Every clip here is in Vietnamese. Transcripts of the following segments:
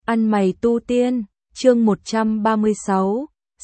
Ăn mày tu tiên, chương 136,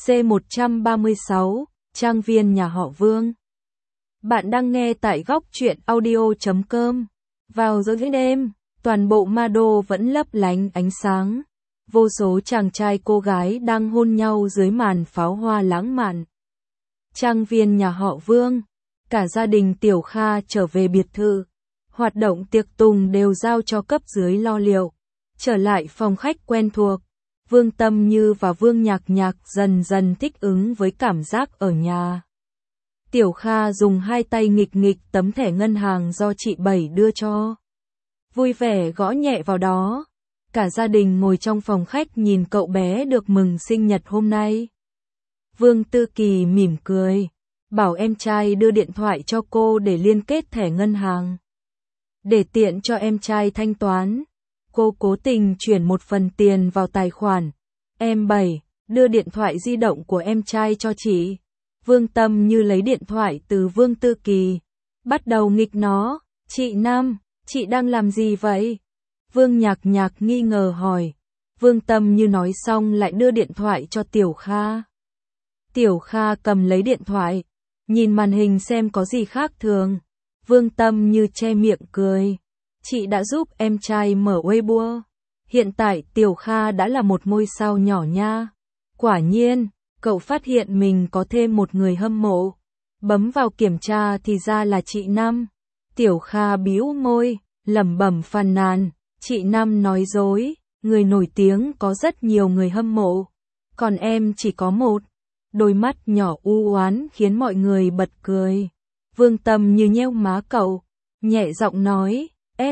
C136, trang viên nhà họ Vương. Bạn đang nghe tại góc truyện audio.com. Vào giữa đêm, toàn bộ ma đô vẫn lấp lánh ánh sáng. Vô số chàng trai cô gái đang hôn nhau dưới màn pháo hoa lãng mạn. Trang viên nhà họ Vương, cả gia đình Tiểu Kha trở về biệt thự. Hoạt động tiệc tùng đều giao cho cấp dưới lo liệu. Trở lại phòng khách quen thuộc, Vương Tâm Như và Vương Nhạc Nhạc dần dần thích ứng với cảm giác ở nhà. Tiểu Kha dùng hai tay nghịch nghịch tấm thẻ ngân hàng do chị Bảy đưa cho. Vui vẻ gõ nhẹ vào đó. Cả gia đình ngồi trong phòng khách nhìn cậu bé được mừng sinh nhật hôm nay. Vương Tư Kỳ mỉm cười, bảo em trai đưa điện thoại cho cô để liên kết thẻ ngân hàng. Để tiện cho em trai thanh toán, cô cố tình chuyển một phần tiền vào tài khoản. Em Bảy, đưa điện thoại di động của em trai cho chị. Vương Tâm Như lấy điện thoại từ Vương Tư Kỳ, bắt đầu nghịch nó. Chị Năm, chị đang làm gì vậy? Vương Nhạc Nhạc nghi ngờ hỏi. Vương Tâm Như nói xong lại đưa điện thoại cho Tiểu Kha. Tiểu Kha cầm lấy điện thoại, nhìn màn hình xem có gì khác thường. Vương Tâm Như che miệng cười. Chị đã giúp em trai mở Weibo. Hiện tại Tiểu Kha đã là một ngôi sao nhỏ nha. Quả nhiên, cậu phát hiện mình có thêm một người hâm mộ. Bấm vào kiểm tra thì ra là chị Năm. Tiểu Kha bĩu môi, lẩm bẩm phàn nàn. Chị Năm nói dối, người nổi tiếng có rất nhiều người hâm mộ. Còn em chỉ có một. Đôi mắt nhỏ u oán khiến mọi người bật cười. Vương Tâm Như nheo má cậu, nhẹ giọng nói,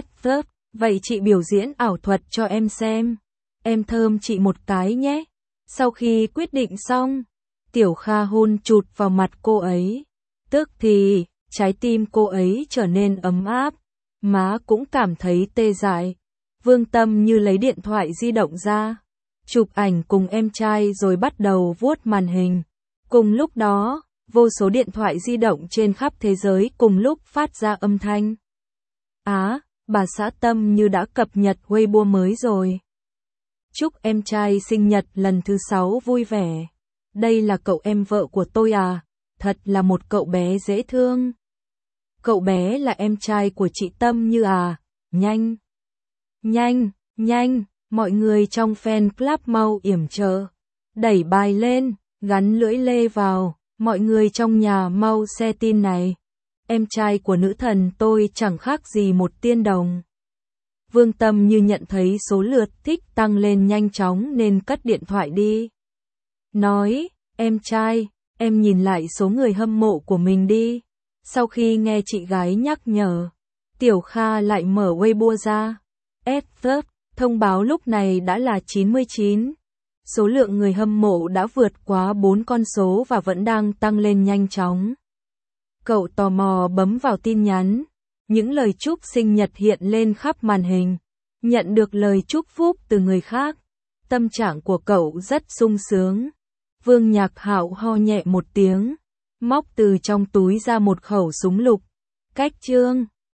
vậy chị biểu diễn ảo thuật cho em xem. Em thơm chị một cái nhé. Sau khi quyết định xong, Tiểu Kha hôn chụt vào mặt cô ấy. Tức thì, trái tim cô ấy trở nên ấm áp, má cũng cảm thấy tê dại. Vương Tâm Như lấy điện thoại di động ra, chụp ảnh cùng em trai rồi bắt đầu vuốt màn hình. Cùng lúc đó, vô số điện thoại di động trên khắp thế giới cùng lúc phát ra âm thanh. Bà xã Tâm Như đã cập nhật Weibo mới rồi. Chúc em trai sinh nhật lần thứ 6 vui vẻ. Đây là cậu em vợ của tôi à, thật là một cậu bé dễ thương. Cậu bé là em trai của chị Tâm Như à, nhanh, mọi người trong fan club mau yểm trợ. Đẩy bài lên, gắn lưỡi lê vào, mọi người trong nhà mau share tin này. Em trai của nữ thần tôi chẳng khác gì một tiên đồng. Vương Tâm Như nhận thấy số lượt thích tăng lên nhanh chóng nên cất điện thoại đi. Nói, em trai, em nhìn lại số người hâm mộ của mình đi. Sau khi nghe chị gái nhắc nhở, Tiểu Kha lại mở Weibo ra. Thông báo lúc này đã là 99. Số lượng người hâm mộ đã vượt quá 4 con số và vẫn đang tăng lên nhanh chóng. Cậu tò mò bấm vào tin nhắn. Những lời chúc sinh nhật hiện lên khắp màn hình. Nhận được lời chúc phúc từ người khác. Tâm trạng của cậu rất sung sướng. Vương Nhạc Hạo ho nhẹ một tiếng, móc từ trong túi ra một khẩu súng lục. Cách chương